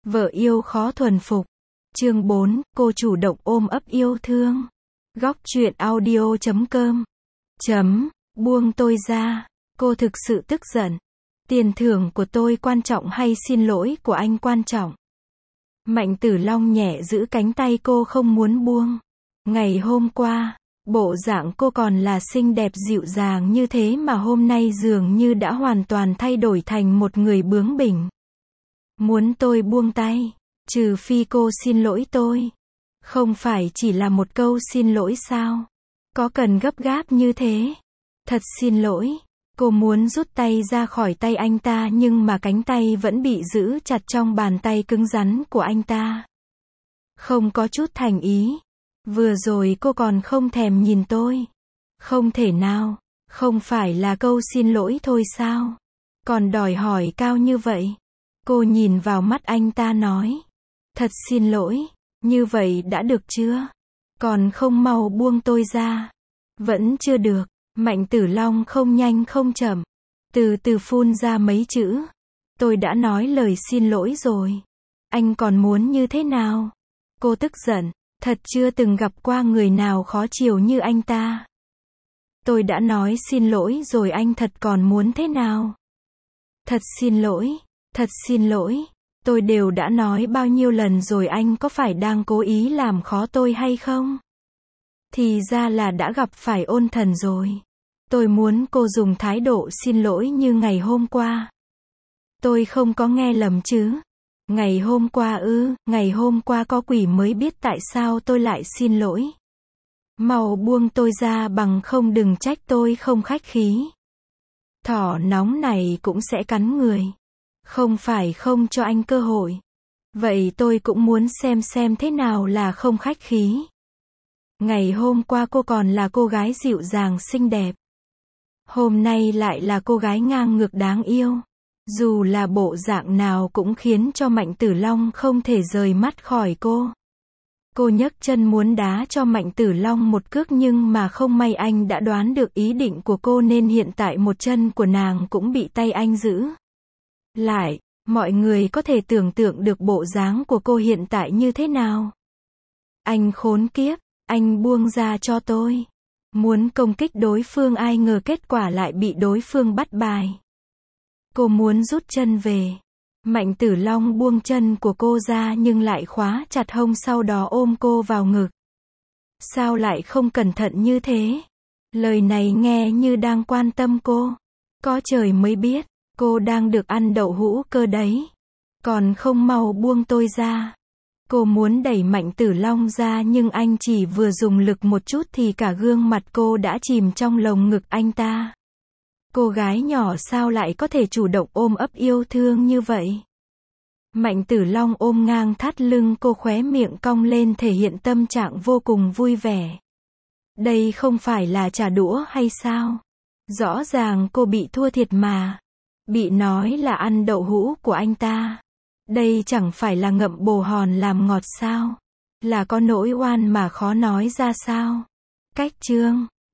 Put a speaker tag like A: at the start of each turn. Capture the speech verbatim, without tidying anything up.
A: Vợ yêu khó thuần phục. Chương bốn, cô chủ động ôm ấp yêu thương. Góc truyện audio chấm com. Chấm, buông tôi ra. Cô thực sự tức giận. Tiền thưởng của tôi quan trọng hay xin lỗi của anh quan trọng? Mạnh Tử Long nhẹ giữ cánh tay cô không muốn buông. Ngày hôm qua, bộ dạng cô còn là xinh đẹp dịu dàng như thế mà hôm nay dường như đã hoàn toàn thay đổi thành một người bướng bỉnh. Muốn tôi buông tay, trừ phi cô xin lỗi tôi. Không phải chỉ là một câu xin lỗi sao? Có cần gấp gáp như thế? Thật xin lỗi. Cô muốn rút tay ra khỏi tay anh ta nhưng mà cánh tay vẫn bị giữ chặt trong bàn tay cứng rắn của anh ta. Không có chút thành ý. Vừa rồi cô còn không thèm nhìn tôi. Không thể nào, không phải là câu xin lỗi thôi sao? Còn đòi hỏi cao như vậy. Cô nhìn vào mắt anh ta nói. Thật xin lỗi, như vậy đã được chưa? Còn không mau buông tôi ra. Vẫn chưa được. Mạnh Tử Long không nhanh không chậm. Từ từ phun ra mấy chữ. Tôi đã nói lời xin lỗi rồi. Anh còn muốn như thế nào? Cô tức giận. Thật chưa từng gặp qua người nào khó chiều như anh ta. Tôi đã nói xin lỗi rồi, anh thật còn muốn thế nào? Thật xin lỗi, thật xin lỗi. Tôi đều đã nói bao nhiêu lần rồi, anh có phải đang cố ý làm khó tôi hay không? Thì ra là đã gặp phải ôn thần rồi. Tôi muốn cô dùng thái độ xin lỗi như ngày hôm qua. Tôi không có nghe lầm chứ? Ngày hôm qua ư, ngày hôm qua có quỷ mới biết tại sao tôi lại xin lỗi. Mau buông tôi ra bằng không đừng trách tôi không khách khí. Thỏ nóng này cũng sẽ cắn người. Không phải không cho anh cơ hội. Vậy tôi cũng muốn xem xem thế nào là không khách khí. Ngày hôm qua cô còn là cô gái dịu dàng xinh đẹp. Hôm nay lại là cô gái ngang ngược đáng yêu. Dù là bộ dạng nào cũng khiến cho Mạnh Tử Long không thể rời mắt khỏi cô. Cô nhấc chân muốn đá cho Mạnh Tử Long một cước nhưng mà không may anh đã đoán được ý định của cô nên hiện tại một chân của nàng cũng bị tay anh giữ lại. Mọi người có thể tưởng tượng được bộ dáng của cô hiện tại như thế nào. Anh khốn kiếp, anh buông ra cho tôi. Muốn công kích đối phương ai ngờ kết quả lại bị đối phương bắt bài. Cô muốn rút chân về. Mạnh Tử Long buông chân của cô ra nhưng lại khóa chặt hông sau đó ôm cô vào ngực. Sao lại không cẩn thận như thế? Lời này nghe như đang quan tâm cô. Có trời mới biết, cô đang được ăn đậu hũ cơ đấy. Còn không mau buông tôi ra. Cô muốn đẩy Mạnh Tử Long ra nhưng anh chỉ vừa dùng lực một chút thì cả gương mặt cô đã chìm trong lồng ngực anh ta. Cô gái nhỏ sao lại có thể chủ động ôm ấp yêu thương như vậy? Mạnh Tử Long ôm ngang thắt lưng cô, khóe miệng cong lên thể hiện tâm trạng vô cùng vui vẻ. Đây không phải là trả đũa hay sao? Rõ ràng cô bị thua thiệt mà. Bị nói là ăn đậu hũ của anh ta. Đây chẳng phải là ngậm bồ hòn làm ngọt sao? Là có nỗi oan mà khó nói ra sao? Cách chương